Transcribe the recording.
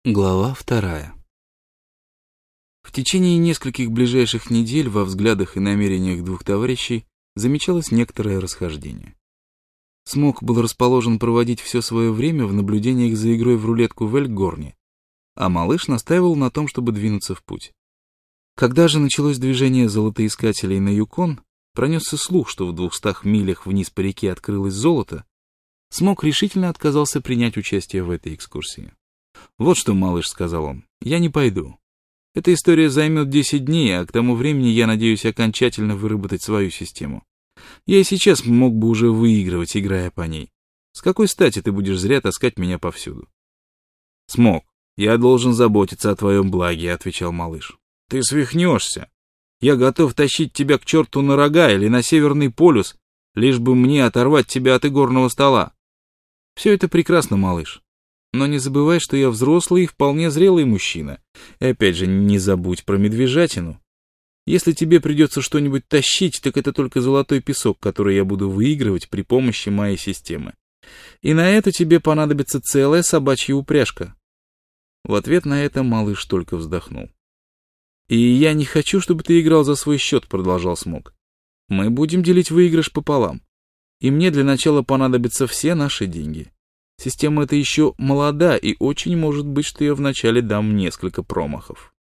Глава 2. В течение нескольких ближайших недель во взглядах и намерениях двух товарищей замечалось некоторое расхождение. Смок был расположен проводить все свое время в наблюдениях за игрой в рулетку в Эльгорне, а малыш настаивал на том, чтобы двинуться в путь. Когда же началось движение золотоискателей на Юкон, пронесся слух, что в 200 милях вниз по реке открылось золото, Смок решительно отказался принять участие в этой экскурсии. «Вот что, малыш», — сказал он, — «я не пойду. Эта история займет 10 дней, а к тому времени я надеюсь окончательно выработать свою систему. Я и сейчас мог бы уже выигрывать, играя по ней. С какой стати ты будешь зря таскать меня повсюду?» «Смок, я должен заботиться о твоем благе», — отвечал малыш. «Ты свихнешься. Я готов тащить тебя к черту на рога или на Северный полюс, лишь бы мне оторвать тебя от игорного стола. Все это прекрасно, малыш. Но не забывай, что я взрослый и вполне зрелый мужчина. И опять же, не забудь про медвежатину. Если тебе придется что-нибудь тащить, так это только золотой песок, который я буду выигрывать при помощи моей системы. И на это тебе понадобится целая собачья упряжка». В ответ на это малыш только вздохнул. «И я не хочу, чтобы ты играл за свой счет», — продолжал Смок. «Мы будем делить выигрыш пополам. И мне для начала понадобятся все наши деньги. Система эта еще молода, и очень может быть, что я вначале дам несколько промахов».